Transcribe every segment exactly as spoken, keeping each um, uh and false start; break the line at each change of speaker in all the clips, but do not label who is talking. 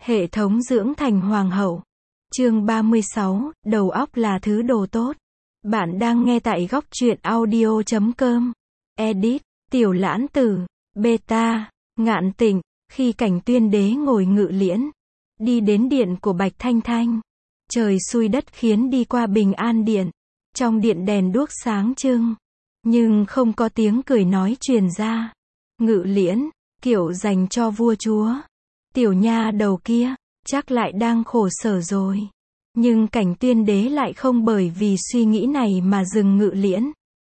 Hệ thống dưỡng thành hoàng hậu. Chương ba mươi sáu, đầu óc là thứ đồ tốt. Bạn đang nghe tại góc truyện audio chấm com. Edit, Tiểu Lãng Tử, Beta, Ngạn Tịnh. Khi Cảnh Tuyên Đế ngồi ngự liễn, đi đến điện của Bạch Thanh Thanh. Trời xui đất khiến đi qua Bình An Điện. Trong điện đèn đuốc sáng trưng, nhưng không có tiếng cười nói truyền ra. Ngự liễn, kiểu dành cho vua chúa. Tiểu nha đầu kia, chắc lại đang khổ sở rồi. Nhưng Cảnh Tuyên Đế lại không bởi vì suy nghĩ này mà dừng ngự liễn.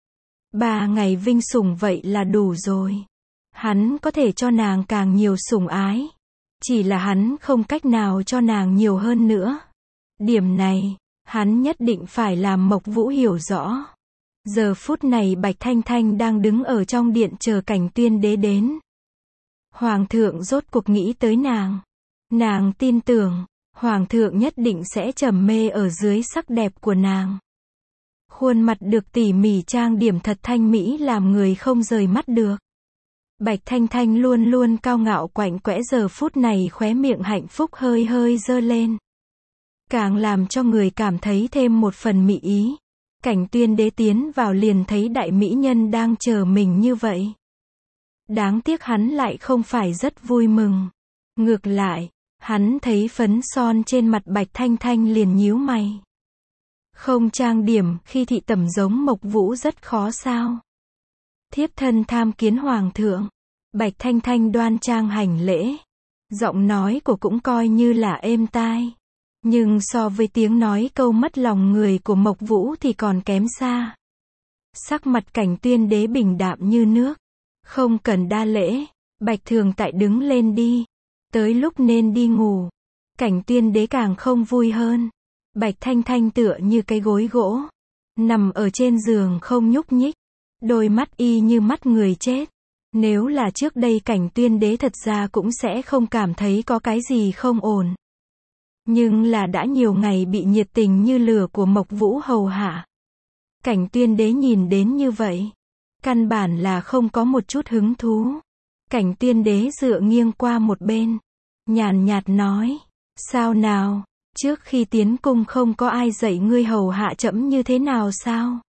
Ba ngày vinh sủng vậy là đủ rồi. Hắn có thể cho nàng càng nhiều sủng ái. Chỉ là hắn không cách nào cho nàng nhiều hơn nữa. Điểm này, hắn nhất định phải làm Mộc Vũ hiểu rõ. Giờ phút này Bạch Thanh Thanh đang đứng ở trong điện chờ Cảnh Tuyên Đế đến. Hoàng thượng rốt cuộc nghĩ tới nàng. Nàng tin tưởng, Hoàng thượng nhất định sẽ trầm mê ở dưới sắc đẹp của nàng. Khuôn mặt được tỉ mỉ trang điểm thật thanh mỹ làm người không rời mắt được. Bạch Thanh Thanh luôn luôn cao ngạo quạnh quẽ, giờ phút này khóe miệng hạnh phúc hơi hơi dơ lên. Càng làm cho người cảm thấy thêm một phần mỹ ý. Cảnh Tuyên Đế tiến vào liền thấy đại mỹ nhân đang chờ mình như vậy. Đáng tiếc hắn lại không phải rất vui mừng. Ngược lại, hắn thấy phấn son trên mặt Bạch Thanh Thanh liền nhíu mày. Không trang điểm khi thị tẩm giống Mộc Vũ rất khó sao? Thiếp thân tham kiến Hoàng thượng. Bạch Thanh Thanh đoan trang hành lễ. Giọng nói của cũng coi như là êm tai. Nhưng so với tiếng nói câu mất lòng người của Mộc Vũ thì còn kém xa. Sắc mặt Cảnh Tuyên Đế bình đạm như nước. Không cần đa lễ. Bạch Thường Tại đứng lên đi. Tới lúc nên đi ngủ. Cảnh Tuyên Đế càng không vui hơn. Bạch Thanh Thanh tựa như cái gối gỗ. Nằm ở trên giường không nhúc nhích. Đôi mắt y như mắt người chết. Nếu là trước đây Cảnh Tuyên Đế thật ra cũng sẽ không cảm thấy có cái gì không ổn. Nhưng là đã nhiều ngày bị nhiệt tình như lửa của Mộc Vũ hầu hạ. Cảnh Tuyên Đế nhìn đến như vậy, căn bản là không có một chút hứng thú. Cảnh Tuyên Đế dựa nghiêng qua một bên, nhàn nhạt nói, sao nào, trước khi tiến cung không có ai dạy ngươi hầu hạ trẫm như thế nào sao?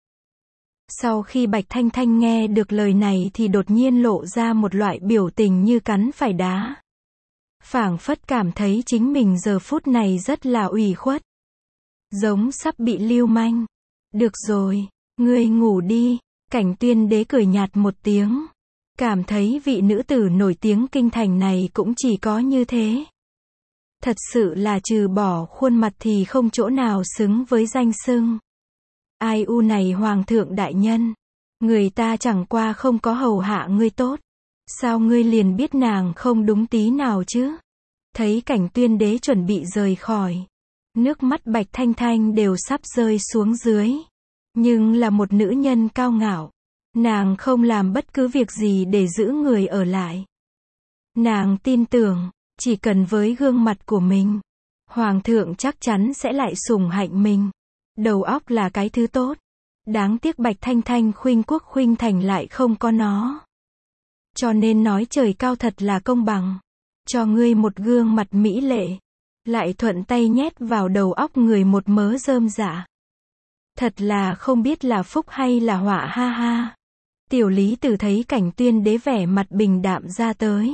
Sau khi Bạch Thanh Thanh nghe được lời này thì đột nhiên lộ ra một loại biểu tình như cắn phải đá. Phảng phất cảm thấy chính mình giờ phút này rất là ủy khuất. Giống sắp bị lưu manh. Được rồi, ngươi ngủ đi. Cảnh Tuyên Đế cười nhạt một tiếng. Cảm thấy vị nữ tử nổi tiếng kinh thành này cũng chỉ có như thế. Thật sự là trừ bỏ khuôn mặt thì không chỗ nào xứng với danh xưng. Ai u này Hoàng thượng đại nhân. Người ta chẳng qua không có hầu hạ ngươi tốt. Sao ngươi liền biết nàng không đúng tí nào chứ? Thấy Cảnh Tuyên Đế chuẩn bị rời khỏi. Nước mắt Bạch Thanh Thanh đều sắp rơi xuống dưới. Nhưng là một nữ nhân cao ngạo. Nàng không làm bất cứ việc gì để giữ người ở lại. Nàng tin tưởng, chỉ cần với gương mặt của mình, Hoàng thượng chắc chắn sẽ lại sủng hạnh mình. Đầu óc là cái thứ tốt. Đáng tiếc Bạch Thanh Thanh khuynh quốc khuynh thành lại không có nó. Cho nên nói trời cao thật là công bằng. Cho ngươi một gương mặt mỹ lệ. Lại thuận tay nhét vào đầu óc người một mớ rơm rạ. Thật là không biết là phúc hay là họa ha ha. Tiểu Lý Tử thấy Cảnh Tuyên Đế vẻ mặt bình đạm ra tới.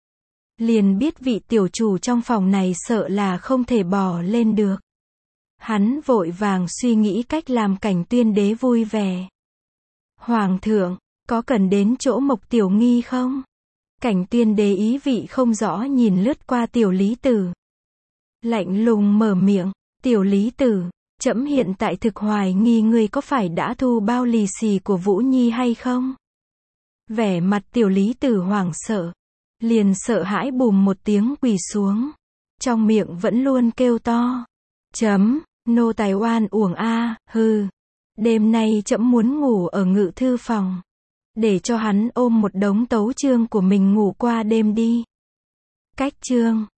Liền biết vị tiểu chủ trong phòng này sợ là không thể bỏ lên được. Hắn vội vàng suy nghĩ cách làm Cảnh Tuyên Đế vui vẻ. Hoàng thượng, có cần đến chỗ Mộc Tiểu Nghi không? Cảnh Tuyên Đế ý vị không rõ nhìn lướt qua Tiểu Lý Tử. Lạnh lùng mở miệng, Tiểu Lý Tử, trẫm hiện tại thực hoài nghi ngươi có phải đã thu bao lì xì của Vũ Nhi hay không? Vẻ mặt Tiểu Lý Tử hoảng sợ. Liền sợ hãi bùm một tiếng quỳ xuống. Trong miệng vẫn luôn kêu to. Chấm, nô tài oan uổng a, hừ. Đêm nay trẫm muốn ngủ ở ngự thư phòng. Để cho hắn ôm một đống tấu chương của mình ngủ qua đêm đi. Cách chương.